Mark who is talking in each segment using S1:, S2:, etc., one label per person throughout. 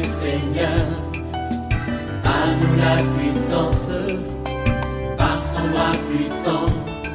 S1: Seigneur. À nous la puissance, par son bras puissant.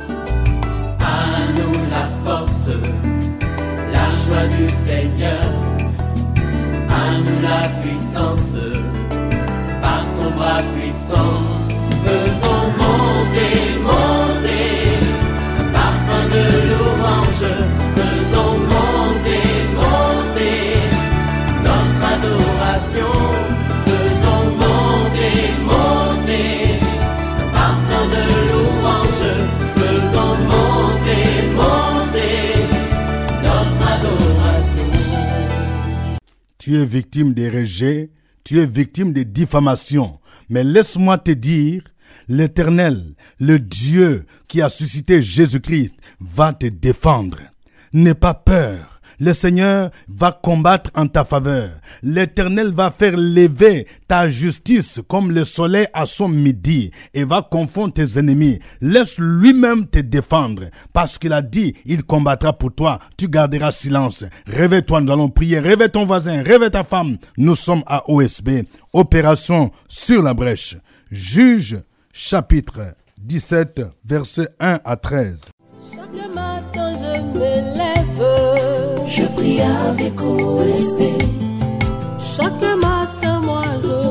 S1: À nous la force, la joie du Seigneur. À nous la puissance, par son bras puissant. Faisons monter, monter, un parfum de louange. Faisons monter, monter, notre adoration. Faisons monter, monter, un parfum de louange. Faisons monter, monter, notre adoration.
S2: Tu es victime des rejets, tu es victime des diffamations. Mais laisse-moi te dire, l'Éternel, le Dieu qui a suscité Jésus-Christ, va te défendre. N'aie pas peur. Le Seigneur va combattre en ta faveur. L'Éternel va faire lever ta justice comme le soleil à son midi et va confondre tes ennemis. Laisse lui-même te défendre parce qu'il a dit, il combattra pour toi. Tu garderas silence. Réveille-toi, nous allons prier. Réveille ton voisin, réveille ta femme. Nous sommes à OSB. Opération sur la brèche. Juge chapitre 17, versets 1 à 13.
S3: Chaque matin je me lève,
S4: je prie avec OSB.
S3: Chaque matin moi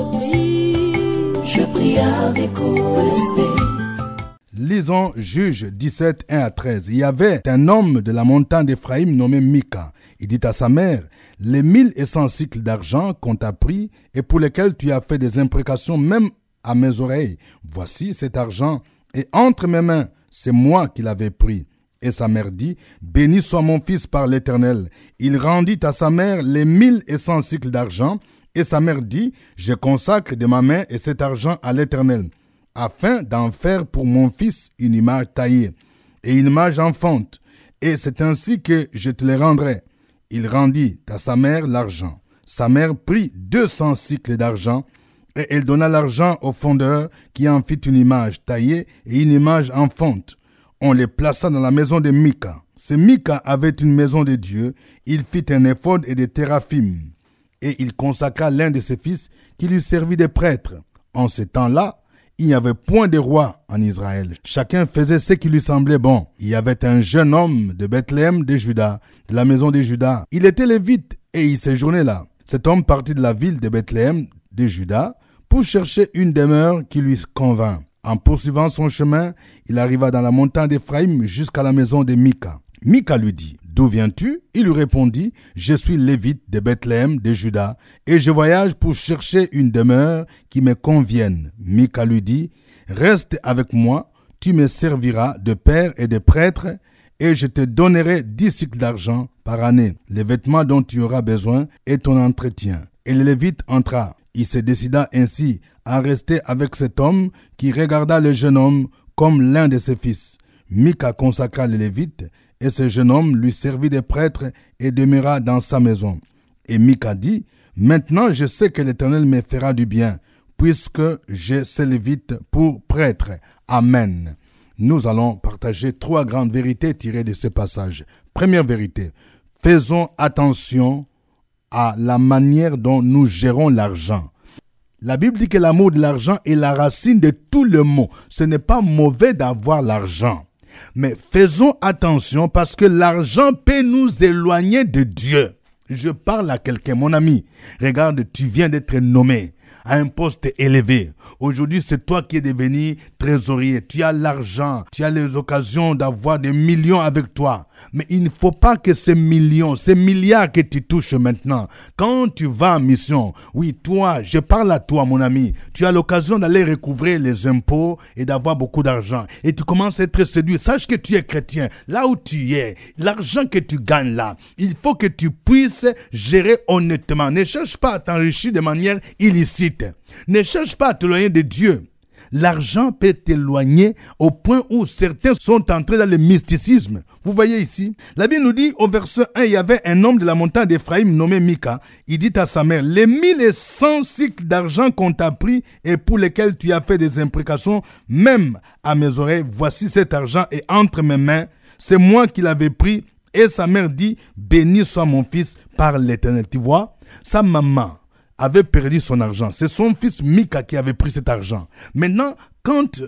S4: je prie avec OSB.
S2: Lisons Juge 17, 1 à 13. Il y avait un homme de la montagne d'Éphraïm nommé Mika. Il dit à sa mère, les 1100 cycles d'argent qu'on t'a pris et pour lesquels tu as fait des imprécations même à mes oreilles. Voici cet argent et entre mes mains, c'est moi qui l'avais pris. Et sa mère dit, béni soit mon fils par l'Éternel. Il rendit à sa mère les 1100 cycles d'argent. Et sa mère dit, je consacre de ma main et cet argent à l'Éternel, afin d'en faire pour mon fils une image taillée et une image enfante. Et c'est ainsi que je te les rendrai. Il rendit à sa mère l'argent. Sa mère prit 200 cycles d'argent et elle donna l'argent au fondeur qui en fit une image taillée et une image enfante. On les plaça dans la maison de Mika. Ce Mika avait une maison de Dieu. Il fit un éphod et des téraphim. Et il consacra l'un de ses fils qui lui servit de prêtre. En ce temps-là, il n'y avait point de roi en Israël. Chacun faisait ce qui lui semblait bon. Il y avait un jeune homme de Bethléem de Juda, de la maison de Juda. Il était lévite et il séjournait là. Cet homme partit de la ville de Bethléem de Juda pour chercher une demeure qui lui convint. En poursuivant son chemin, il arriva dans la montagne d'Éphraïm jusqu'à la maison de Mika. Mika lui dit, d'où viens-tu? Il lui répondit, je suis lévite de Bethléem de Juda et je voyage pour chercher une demeure qui me convienne. Mika lui dit, reste avec moi, tu me serviras de père et de prêtre et je te donnerai 10 cycles d'argent par année, les vêtements dont tu auras besoin et ton entretien. Et le lévite entra. Il se décida ainsi à rester avec cet homme qui regarda le jeune homme comme l'un de ses fils. Mika consacra le lévite et ce jeune homme lui servit de prêtre et demeura dans sa maison. Et Mika dit, maintenant je sais que l'Éternel me fera du bien, puisque j'ai ce lévite pour prêtre. Amen. Nous allons partager 3 grandes vérités tirées de ce passage. Première vérité, faisons attention à la manière dont nous gérons l'argent. La Bible dit que l'amour de l'argent est la racine de tout le maux. Ce n'est pas mauvais d'avoir l'argent. Mais faisons attention parce que l'argent peut nous éloigner de Dieu. Je parle à quelqu'un, mon ami. Regarde, tu viens d'être nommé à un poste élevé. Aujourd'hui, c'est toi qui es devenu trésorier. Tu as l'argent, tu as les occasions d'avoir des millions avec toi. Mais il ne faut pas que ces millions, ces milliards que tu touches maintenant, quand tu vas en mission, oui, toi, je parle à toi, mon ami, tu as l'occasion d'aller recouvrer les impôts et d'avoir beaucoup d'argent. Et tu commences à être séduit. Sache que tu es chrétien. Là où tu es, l'argent que tu gagnes là, il faut que tu puisses gérer honnêtement. Ne cherche pas à t'enrichir de manière illicite. Ne cherche pas à t'éloigner de Dieu. L'argent peut t'éloigner au point où certains sont entrés dans le mysticisme. Vous voyez ici, la Bible nous dit au verset 1, il y avait un homme de la montagne d'Éphraïm nommé Mika. Il dit à sa mère, les 1100 cycles d'argent qu'on t'a pris et pour lesquels tu as fait des imprécations, même à mes oreilles, voici cet argent est entre mes mains. C'est moi qui l'avais pris. Et sa mère dit, béni soit mon fils par l'Éternel. Tu vois, sa maman avait perdu son argent. C'est son fils Mika qui avait pris cet argent. Maintenant, quand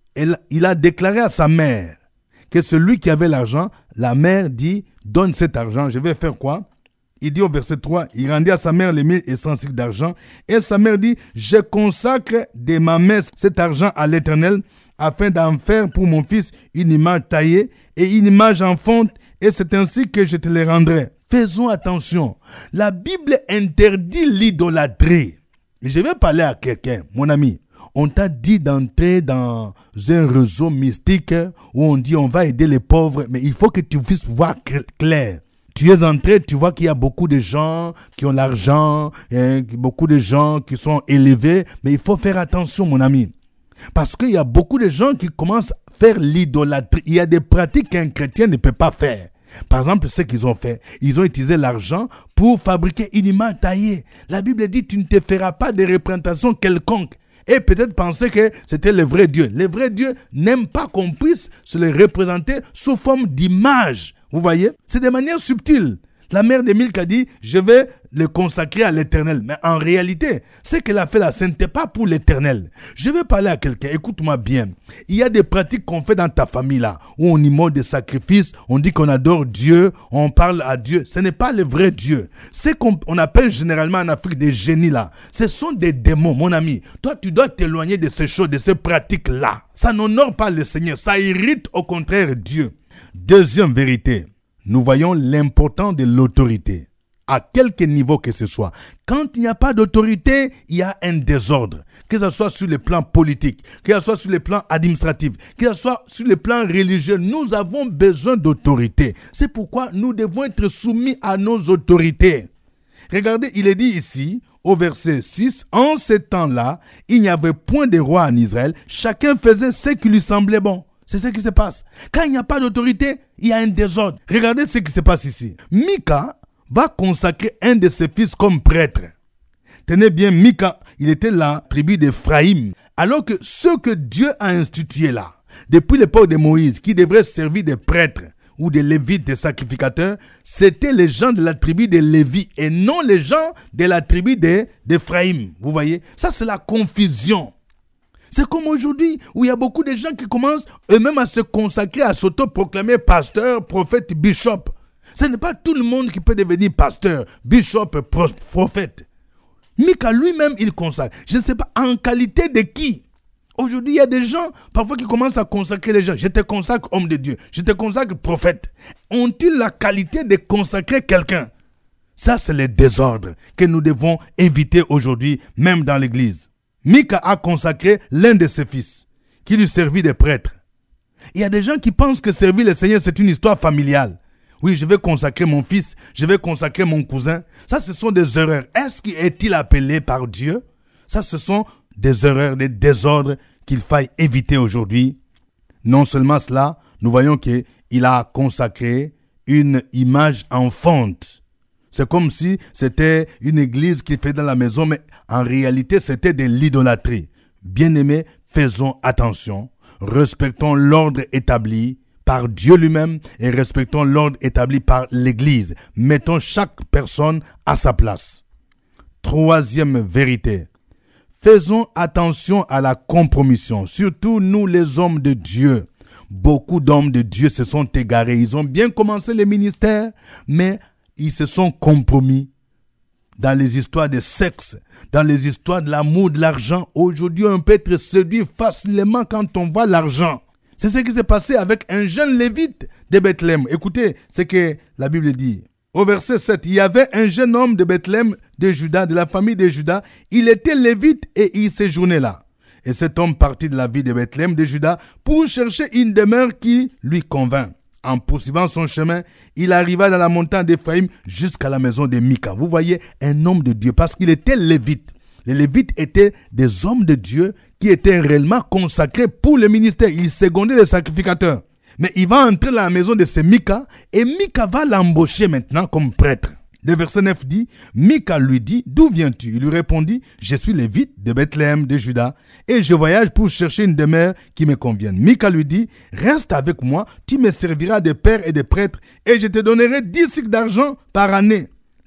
S2: il a déclaré à sa mère que celui qui avait l'argent, la mère dit, donne cet argent, je vais faire quoi? Il dit au verset 3, il rendit à sa mère les 1100 cycles d'argent. Et sa mère dit, je consacre de ma main cet argent à l'Éternel, afin d'en faire pour mon fils une image taillée et une image en fonte, et c'est ainsi que je te les rendrai. Faisons attention. La Bible interdit l'idolâtrie. Je vais parler à quelqu'un, mon ami. On t'a dit d'entrer dans un réseau mystique où on dit on va aider les pauvres, mais il faut que tu puisses voir clair. Tu es entré, tu vois qu'il y a beaucoup de gens qui ont l'argent, beaucoup de gens qui sont élevés, mais il faut faire attention, mon ami. Parce qu'il y a beaucoup de gens qui commencent à faire l'idolâtrie. Il y a des pratiques qu'un chrétien ne peut pas faire. Par exemple, ce qu'ils ont fait, ils ont utilisé l'argent pour fabriquer une image taillée. La Bible dit, tu ne te feras pas de représentation quelconque. Et peut-être penser que c'était le vrai Dieu. Le vrai Dieu n'aime pas qu'on puisse se le représenter sous forme d'image. Vous voyez? C'est de manière subtile. La mère de Milka dit, je vais le consacrer à l'Éternel. Mais en réalité, ce qu'elle a fait là, ce n'était pas pour l'Éternel. Je vais parler à quelqu'un, écoute-moi bien. Il y a des pratiques qu'on fait dans ta famille là, où on immole des sacrifices, on dit qu'on adore Dieu, on parle à Dieu. Ce n'est pas le vrai Dieu. Ce qu'on appelle généralement en Afrique des génies là, ce sont des démons, mon ami. Toi, tu dois t'éloigner de ces choses, de ces pratiques là. Ça n'honore pas le Seigneur, ça irrite au contraire Dieu. Deuxième vérité. Nous voyons l'importance de l'autorité, à quelque niveau que ce soit. Quand il n'y a pas d'autorité, il y a un désordre. Que ce soit sur le plan politique, que ce soit sur le plan administratif, que ce soit sur le plan religieux, nous avons besoin d'autorité. C'est pourquoi nous devons être soumis à nos autorités. Regardez, il est dit ici, au verset 6, « En ce temps-là, il n'y avait point de roi en Israël, chacun faisait ce qui lui semblait bon. » C'est ce qui se passe. Quand il n'y a pas d'autorité, il y a un désordre. Regardez ce qui se passe ici. Mika va consacrer un de ses fils comme prêtre. Tenez bien, Mika, il était la tribu d'Ephraïm. Alors que ceux que Dieu a institués là, depuis l'époque de Moïse, qui devraient servir des prêtres ou des lévites, des sacrificateurs, c'était les gens de la tribu de Lévi et non les gens de la tribu d'Ephraïm. Vous voyez? Ça, c'est la confusion. C'est comme aujourd'hui où il y a beaucoup de gens qui commencent eux-mêmes à se consacrer, à s'auto-proclamer pasteur, prophète, bishop. Ce n'est pas tout le monde qui peut devenir pasteur, bishop, prophète. Mika lui-même, il consacre. Je ne sais pas en qualité de qui. Aujourd'hui, il y a des gens parfois qui commencent à consacrer les gens. Je te consacre homme de Dieu, je te consacre prophète. Ont-ils la qualité de consacrer quelqu'un? Ça, c'est le désordre que nous devons éviter aujourd'hui, même dans l'église. Mika a consacré l'un de ses fils, qui lui servit de prêtre. Il y a des gens qui pensent que servir le Seigneur, c'est une histoire familiale. Oui, je vais consacrer mon fils, je vais consacrer mon cousin. Ça, ce sont des erreurs. Est-il appelé par Dieu? Ça, ce sont des erreurs, des désordres qu'il faille éviter aujourd'hui. Non seulement cela, nous voyons qu'il a consacré une image en fonte. C'est comme si c'était une église qu'il fait dans la maison, mais en réalité, c'était de l'idolâtrie. Bien-aimés, faisons attention. Respectons l'ordre établi par Dieu lui-même et respectons l'ordre établi par l'Église. Mettons chaque personne à sa place. Troisième vérité. Faisons attention à la compromission, surtout nous les hommes de Dieu. Beaucoup d'hommes de Dieu se sont égarés. Ils ont bien commencé le ministère, mais ils se sont compromis dans les histoires de sexe, dans les histoires de l'amour, de l'argent. Aujourd'hui, on peut être séduit facilement quand on voit l'argent. C'est ce qui s'est passé avec un jeune lévite de Bethléem. Écoutez ce que la Bible dit. Au verset 7, il y avait un jeune homme de Bethléem, de Juda, de la famille de Juda. Il était lévite et il séjournait là. Et cet homme partit de la ville de Bethléem, de Juda, pour chercher une demeure qui lui convint. En poursuivant son chemin, il arriva dans la montagne d'Ephraïm jusqu'à la maison de Mika. Vous voyez, un homme de Dieu, parce qu'il était lévite. Les lévites étaient des hommes de Dieu qui étaient réellement consacrés pour le ministère. Ils secondaient les sacrificateurs. Mais il va entrer dans la maison de ce Mika et Mika va l'embaucher maintenant comme prêtre. Le verset 9 dit, Mika lui dit, d'où viens-tu? Il lui répondit, je suis lévite de Bethléem, de Juda, et je voyage pour chercher une demeure qui me convienne. Mika lui dit, reste avec moi, tu me serviras de père et de prêtre, et je te donnerai 10 cycles d'argent par année.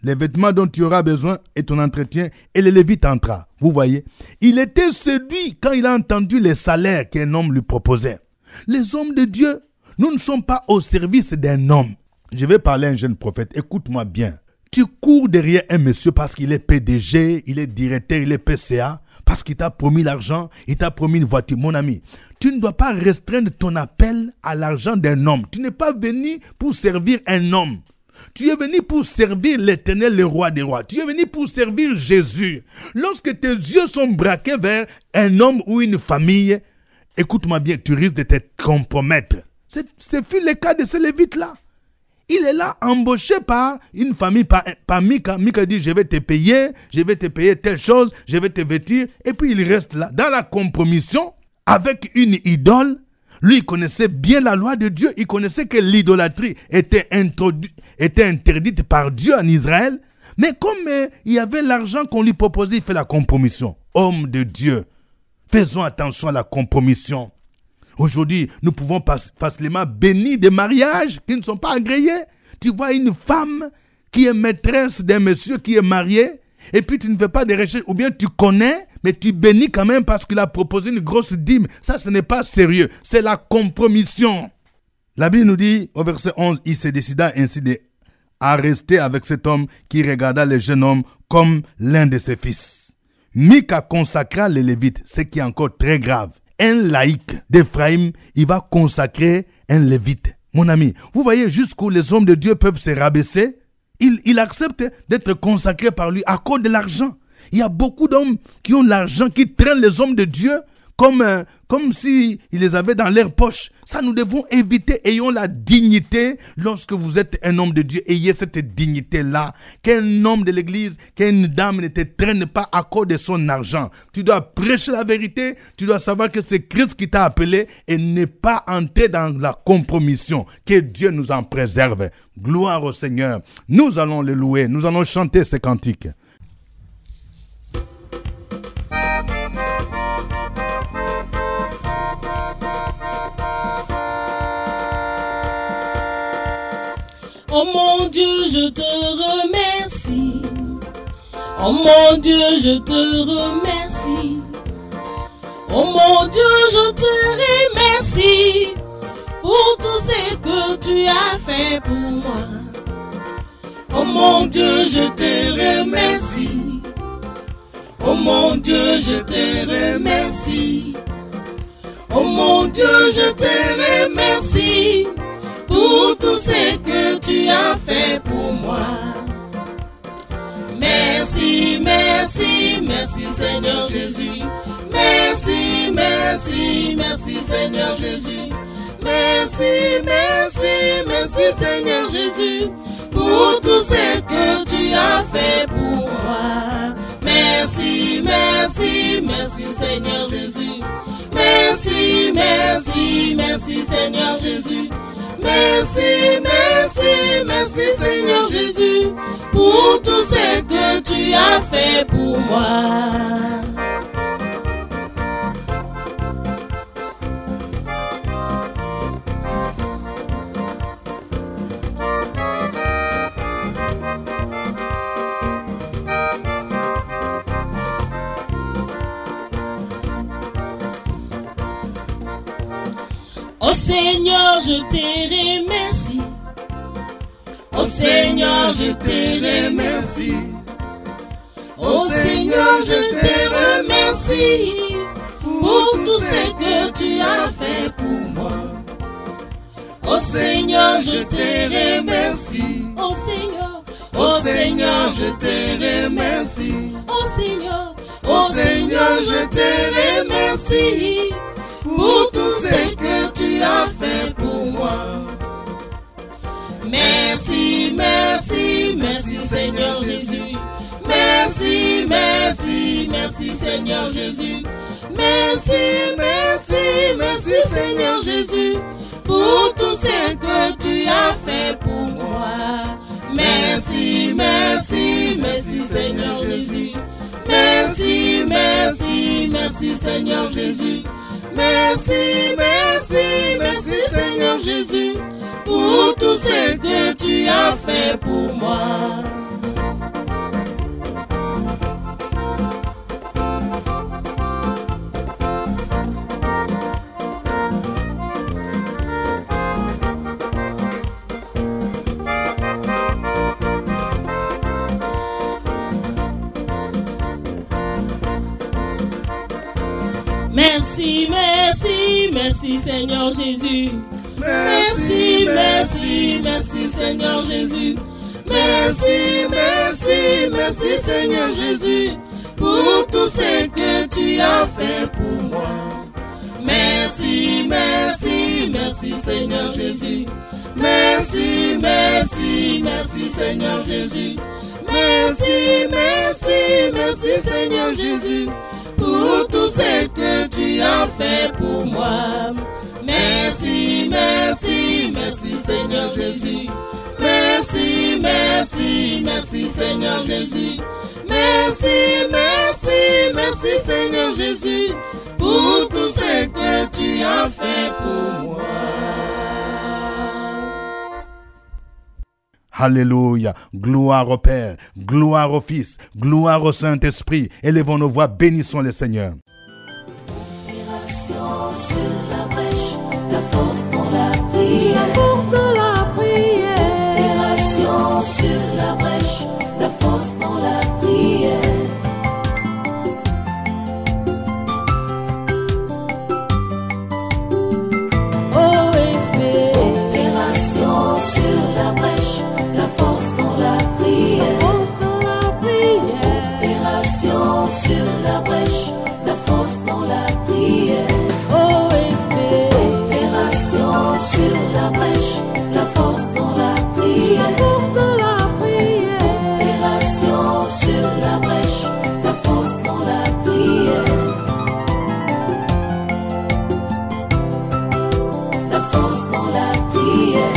S2: les vêtements dont tu auras besoin et ton entretien, et le Lévite entra. Vous voyez, il était séduit quand il a entendu les salaires qu'un homme lui proposait. Les hommes de Dieu, nous ne sommes pas au service d'un homme. Je vais parler à un jeune prophète, écoute-moi bien. Tu cours derrière un monsieur parce qu'il est PDG, il est directeur, il est PCA, parce qu'il t'a promis l'argent, il t'a promis une voiture. Mon ami, tu ne dois pas restreindre ton appel à l'argent d'un homme. Tu n'es pas venu pour servir un homme. Tu es venu pour servir l'Éternel, le roi des rois. Tu es venu pour servir Jésus. Lorsque tes yeux sont braqués vers un homme ou une famille, écoute-moi bien, tu risques de te compromettre. Ce fut le cas de ce Lévite-là. Il est là embauché par une famille, par Mika. Mika dit, je vais te payer telle chose, je vais te vêtir. Et puis il reste là, dans la compromission, avec une idole. Lui, il connaissait bien la loi de Dieu. Il connaissait que l'idolâtrie était interdite par Dieu en Israël. Mais comme il y avait l'argent qu'on lui proposait, il fait la compromission. Homme de Dieu, faisons attention à la compromission. Aujourd'hui, nous pouvons facilement bénir des mariages qui ne sont pas agréés. Tu vois une femme qui est maîtresse d'un monsieur qui est marié, et puis tu ne fais pas de recherche, ou bien tu connais, mais tu bénis quand même parce qu'il a proposé une grosse dîme. Ça, ce n'est pas sérieux. C'est la compromission. La Bible nous dit, au verset 11, il se décida ainsi à rester avec cet homme qui regarda le jeune homme comme l'un de ses fils. Mika consacra les Lévites, ce qui est encore très grave. Un laïc d'Éphraïm, il va consacrer un Lévite. Mon ami, vous voyez jusqu'où les hommes de Dieu peuvent se rabaisser. Il accepte d'être consacré par lui à cause de l'argent. Il y a beaucoup d'hommes qui ont l'argent, qui traînent les hommes de Dieu comme s'ils les avaient dans leur poche. Ça, nous devons éviter. Ayons la dignité. Lorsque vous êtes un homme de Dieu, ayez cette dignité-là. Qu'un homme de l'église, qu'une dame ne te traîne pas à cause de son argent. Tu dois prêcher la vérité. Tu dois savoir que c'est Christ qui t'a appelé et ne pas entrer dans la compromission. Que Dieu nous en préserve. Gloire au Seigneur. Nous allons le louer. Nous allons chanter ces cantiques.
S3: Oh mon Dieu, je te remercie. Oh mon Dieu, je te remercie. Oh mon Dieu, je te remercie pour tout ce que tu as fait pour moi. Oh mon Dieu, je te remercie. Oh mon Dieu, je te remercie. Oh mon Dieu, je te remercie pour tout ce que tu as fait pour moi. Merci, merci, merci Seigneur Jésus. Merci, merci, merci Seigneur Jésus. Merci, merci, merci Seigneur Jésus pour tout ce que tu as fait pour moi. Merci, merci, merci Seigneur Jésus. Merci, merci, merci Seigneur Jésus. Merci, merci, merci Seigneur Jésus pour tout ce que tu as fait pour moi. Oh Seigneur, je te remercie. Oh Seigneur, je te remercie. Oh Seigneur, je te remercie pour tout ce que tu as fait pour moi. Oh Seigneur, je te remercie. Oh Seigneur, oh Seigneur, je te remercie. Oh Seigneur, je te remercie pour tout ce que tu as fait pour moi. Merci, merci, merci Seigneur Jésus. Merci, merci, merci Seigneur Jésus. Merci, merci, merci Seigneur Jésus pour tout ce que tu as fait pour moi. Merci, merci, merci Seigneur Jésus. Merci, merci, merci Seigneur Jésus. Merci, merci, merci Seigneur Jésus pour tout ce que tu as fait pour moi. merci Seigneur Jésus. Merci, merci, merci Seigneur Jésus. Merci, merci, merci Seigneur Jésus pour tout ce que tu as fait pour moi. Merci, merci, merci Seigneur Jésus. Merci, merci, merci Seigneur Jésus. Merci, merci, merci Seigneur Jésus pour tout ce que tu as fait pour moi. Merci, merci, merci Seigneur Jésus. Merci, merci, merci Seigneur Jésus. Merci, merci, merci Seigneur Jésus pour tout ce que tu as fait pour moi.
S2: Alléluia, gloire au Père, gloire au Fils, gloire au Saint-Esprit. Élevons nos voix, bénissons le Seigneur.
S4: Opération sur la brèche, la force dans la prière.
S5: La force dans la prière.
S4: Opération sur la brèche, la force dans la prière.
S5: OSB.
S4: Opération sur la brèche, la force dans la prière.
S5: La force dans la prière.
S4: Opération sur la brèche, la force dans la prière.
S5: OSB.
S4: Opération sur la brèche, la force dans la prière.
S5: La force dans la prière.
S4: Opération sur la brèche, la force dans la prière. La force dans la prière.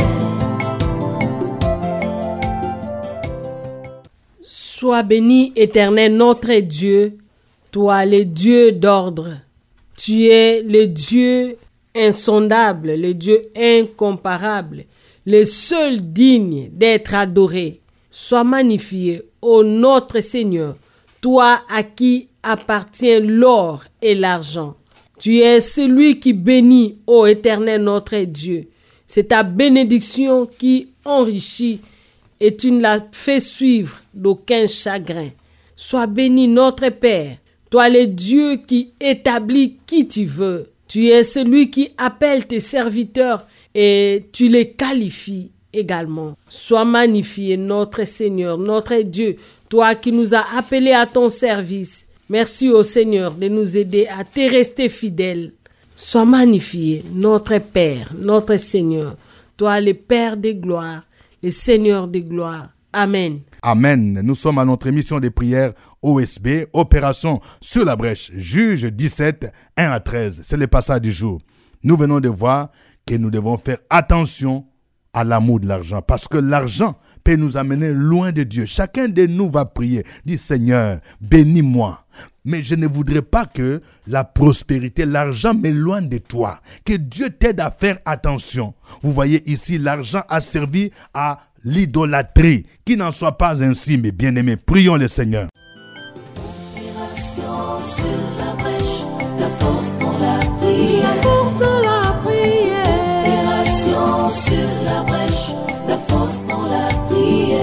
S5: Sois béni, Éternel, notre Dieu, toi, le Dieu d'ordre. Tu es le Dieu insondable, le Dieu incomparable, le seul digne d'être adoré. Sois magnifié, ô notre Seigneur, toi à qui appartient l'or et l'argent. Tu es celui qui bénit, ô Éternel, notre Dieu. C'est ta bénédiction qui enrichit et tu ne la fais suivre d'aucun chagrin. Sois béni notre Père, toi le Dieu qui établit qui tu veux. Tu es celui qui appelle tes serviteurs et tu les qualifies également. Sois magnifié notre Seigneur, notre Dieu, toi qui nous as appelés à ton service. Merci au Seigneur de nous aider à te rester fidèles. Sois magnifié notre Père, notre Seigneur, toi le Père des gloires, le Seigneur des gloires. Amen.
S2: Amen. Nous sommes à notre émission de prière OSB, Opération sur la brèche, Juge 17, 1 à 13. C'est le passage du jour. Nous venons de voir que nous devons faire attention à l'amour de l'argent, parce que l'argent peut nous amener loin de Dieu. Chacun de nous va prier, dit Seigneur, bénis-moi. Mais je ne voudrais pas que la prospérité, l'argent m'éloigne de toi. Que Dieu t'aide à faire attention. Vous voyez ici, l'argent a servi à l'idolâtrie. Qu'il n'en soit pas ainsi, mes bien-aimés. Prions le Seigneur.
S4: Opération sur la brèche, la force dans la prière.
S5: La force dans la prière.
S4: Opération sur la brèche, la force dans la prière.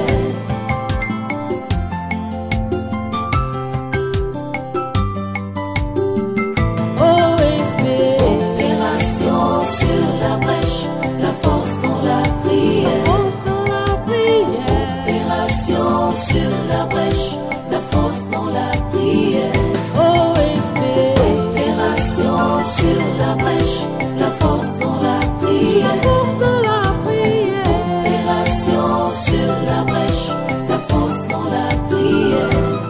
S5: OSB.
S4: Opération sur la brèche, la force dans la
S5: La
S4: prière.
S5: force dans la prière.
S4: Opération sur la brèche, la force dans la prière.
S5: OSB.
S4: Opération sur la brèche, la force dans la
S5: La
S4: prière.
S5: force dans la prière.
S4: Opération sur la brèche, la force dans la prière.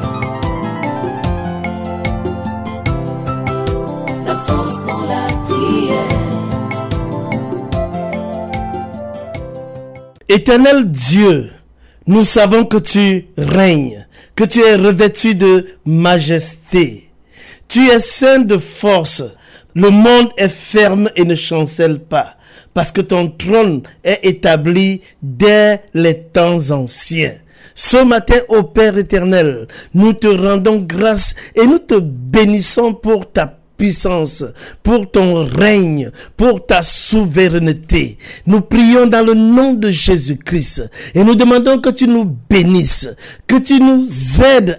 S4: La force dans la prière.
S6: Éternel Dieu, nous savons que tu règnes, que tu es revêtu de majesté. Tu es saint de force. Le monde est ferme et ne chancelle pas, parce que ton trône est établi dès les temps anciens. Ce matin, ô Père éternel, nous te rendons grâce et nous te bénissons pour ta puissance, pour ton règne, pour ta souveraineté. Nous prions dans le nom de Jésus-Christ et nous demandons que tu nous bénisses, que tu nous aides à accueillir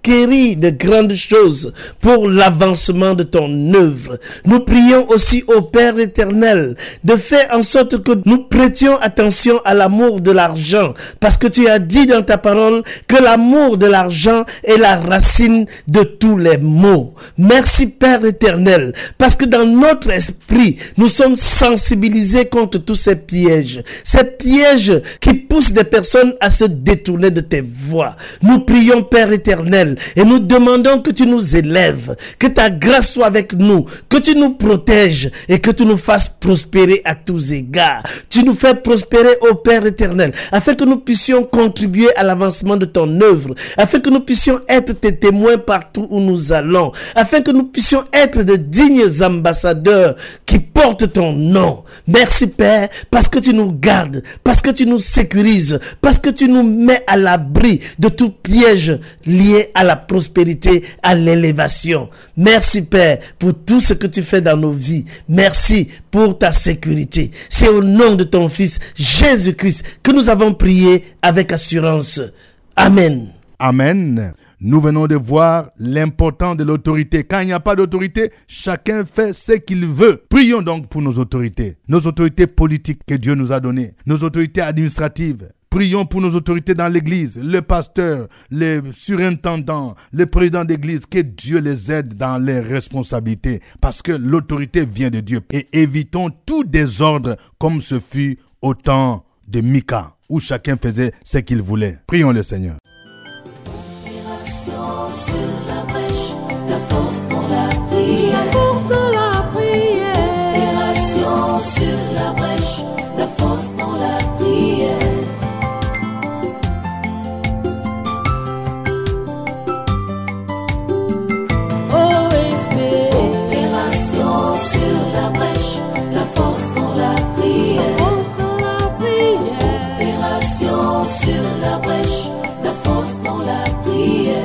S6: acquérir de grandes choses pour l'avancement de ton œuvre. Nous prions aussi au Père éternel de faire en sorte que nous prêtions attention à l'amour de l'argent, parce que tu as dit dans ta parole que l'amour de l'argent est la racine de tous les maux. Merci Père éternel, parce que dans notre esprit, nous sommes sensibilisés contre tous ces pièges qui poussent des personnes à se détourner de tes voies. Nous prions Père éternel et nous demandons que tu nous élèves, que ta grâce soit avec nous, que tu nous protèges et que tu nous fasses prospérer à tous égards. Tu nous fais prospérer au Père éternel, afin que nous puissions contribuer à l'avancement de ton œuvre, afin que nous puissions être tes témoins partout où nous allons, afin que nous puissions être de dignes ambassadeurs qui portent ton nom. Merci Père, parce que tu nous gardes, parce que tu nous sécurises, parce que tu nous mets à l'abri de tout piège lié à la prospérité, à l'élévation. Merci Père pour tout ce que tu fais dans nos vies. Merci pour ta sécurité. C'est au nom de ton Fils Jésus-Christ que nous avons prié avec assurance. Amen.
S2: Amen. Nous venons de voir l'importance de l'autorité. Quand il n'y a pas d'autorité, chacun fait ce qu'il veut. Prions donc pour nos autorités politiques que Dieu nous a données, nos autorités administratives. Prions pour nos autorités dans l'église, le pasteur, les surintendants, les présidents d'église, que Dieu les aide dans leurs responsabilités, parce que l'autorité vient de Dieu. Et évitons tout désordre comme ce fut au temps de Mika, où chacun faisait ce qu'il voulait. Prions le Seigneur.
S4: Sur la brèche, la force dans la prière. La force dans la prière. Opération sur la brèche, la force dans la prière. OSB. Opération sur la brèche, la force dans la prière. La force dans la prière. Opération sur la brèche, la force dans la prière.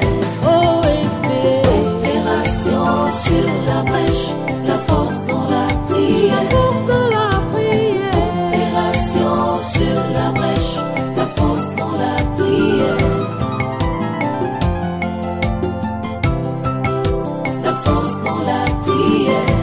S4: Sur la brèche, la force dans la prière. La force dans la prière. Opération sur la brèche, la force dans la prière. La force dans la prière.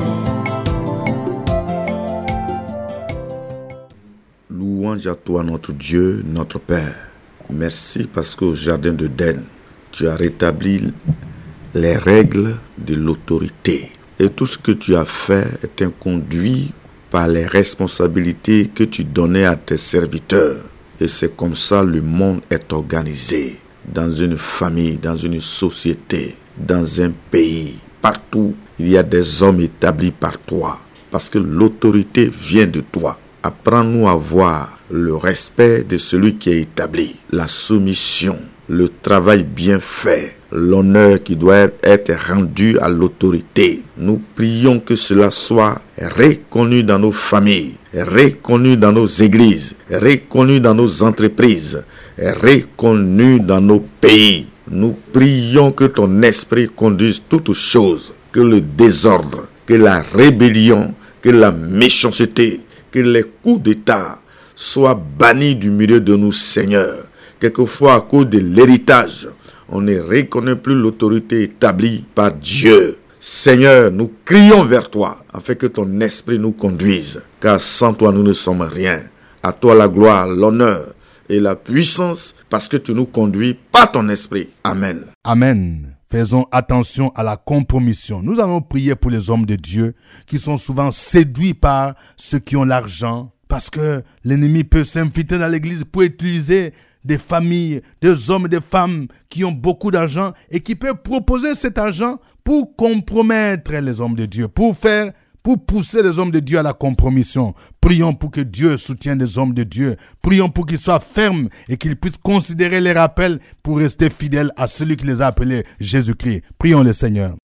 S7: Louange à toi, notre Dieu, notre Père. Merci parce qu'au jardin d'Éden, tu as rétabli les règles de l'autorité. Et tout ce que tu as fait est conduit par les responsabilités que tu donnais à tes serviteurs. Et c'est comme ça le monde est organisé. Dans une famille, dans une société, dans un pays, partout, il y a des hommes établis par toi. Parce que l'autorité vient de toi. Apprends-nous à voir le respect de celui qui est établi, la soumission, le travail bien fait, l'honneur qui doit être rendu à l'autorité. Nous prions que cela soit reconnu dans nos familles, reconnu dans nos églises, reconnu dans nos entreprises, reconnu dans nos pays. Nous prions que ton esprit conduise toutes choses, que le désordre, que la rébellion, que la méchanceté, que les coups d'État soient bannis du milieu de nous, Seigneur. Quelquefois, à cause de l'héritage, on ne reconnaît plus l'autorité établie par Dieu. Seigneur, nous crions vers toi, afin que ton esprit nous conduise, car sans toi, nous ne sommes rien. À toi la gloire, l'honneur et la puissance, parce que tu nous conduis par ton esprit. Amen.
S2: Amen. Faisons attention à la compromission. Nous allons prier pour les hommes de Dieu qui sont souvent séduits par ceux qui ont l'argent, parce que l'ennemi peut s'infiltrer dans l'église pour utiliser des familles, des hommes et des femmes qui ont beaucoup d'argent et qui peuvent proposer cet argent pour compromettre les hommes de Dieu, pour pousser les hommes de Dieu à la compromission. Prions pour que Dieu soutienne les hommes de Dieu. Prions pour qu'ils soient fermes et qu'ils puissent considérer les rappels pour rester fidèles à celui qui les a appelés Jésus-Christ. Prions le Seigneur.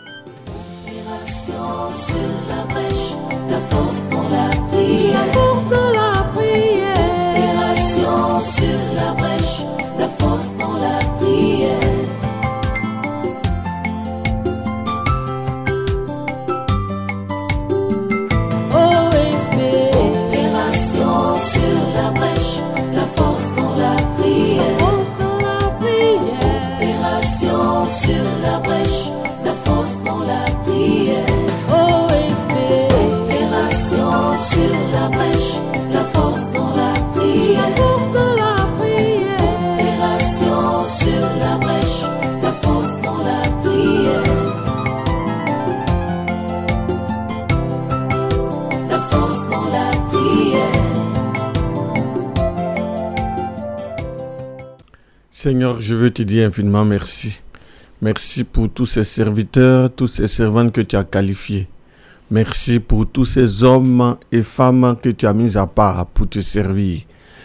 S4: Sur la brèche, la force dans la prière. La force dans la prière. Opération sur la brèche, la force dans la prière. OSB. Opération sur la brèche, la force dans la prière. La force dans la prière. Opération sur
S8: Seigneur, je veux te dire infiniment merci. Merci pour tous ces serviteurs, tous ces servantes que tu as qualifiés. Merci pour tous ces hommes et femmes que tu as mis à part pour te servir.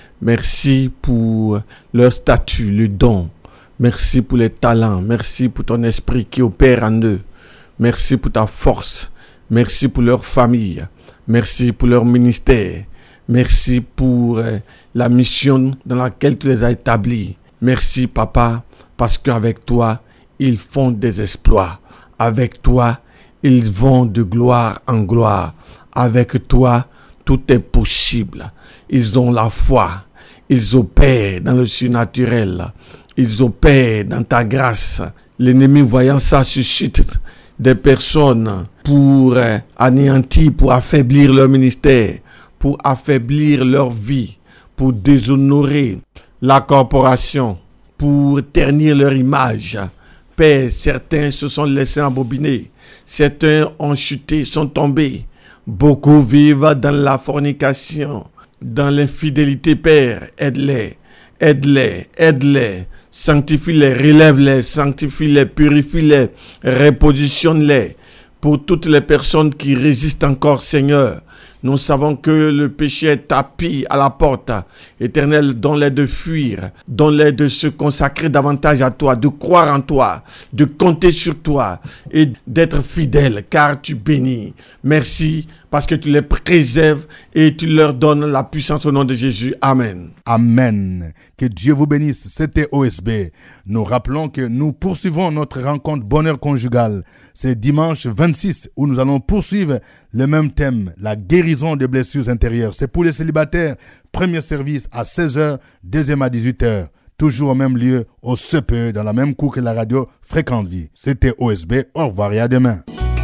S8: Merci pour leur statut, le don. Merci pour les talents. Merci pour ton esprit qui opère en eux. Merci pour ta force. Merci pour leur famille. Merci pour leur ministère. Merci pour la mission dans laquelle tu les as établis. Merci, Papa, parce qu'avec toi, ils font des exploits. Avec toi, ils vont de gloire en gloire. Avec toi, tout est possible. Ils ont la foi. Ils opèrent dans le surnaturel. Ils opèrent dans ta grâce. L'ennemi, voyant ça, suscite des personnes pour anéantir, pour affaiblir leur ministère, pour affaiblir leur vie, pour déshonorer la corporation, pour ternir leur image. Père, certains se sont laissés embobiner. Certains ont chuté, sont tombés. Beaucoup vivent dans la fornication, dans l'infidélité. Père, aide-les, aide-les, aide-les. Sanctifie-les, relève-les, sanctifie-les, purifie-les, repositionne-les. Pour toutes les personnes qui résistent encore, Seigneur, nous savons que le péché est tapis à la porte. Éternel, donne-les de fuir, donne-les de se consacrer davantage à toi, de croire en toi, de compter sur toi et d'être fidèle, car tu bénis. Merci parce que tu les préserves et tu leur donnes la puissance au nom de Jésus. Amen.
S2: Amen. Que Dieu vous bénisse. C'était OSB. Nous rappelons que nous poursuivons notre rencontre bonheur conjugal. C'est dimanche 26 où nous allons poursuivre le même thème, la guérison des blessures intérieures. C'est pour les célibataires. Premier service à 16h, deuxième à 18h. Toujours au même lieu, au CPE, dans la même cour que la radio Fréquente Vie. C'était OSB. Au revoir et à demain.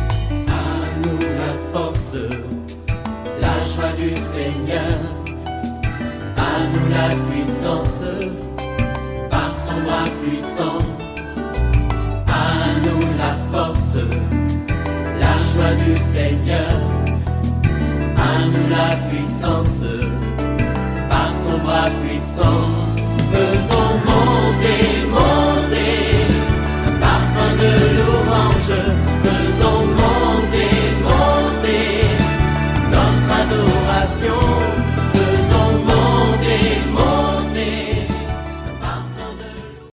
S1: À nous la force, la joie du Seigneur. À nous la puissance, par son bras puissant. À nous la force, la joie du Seigneur.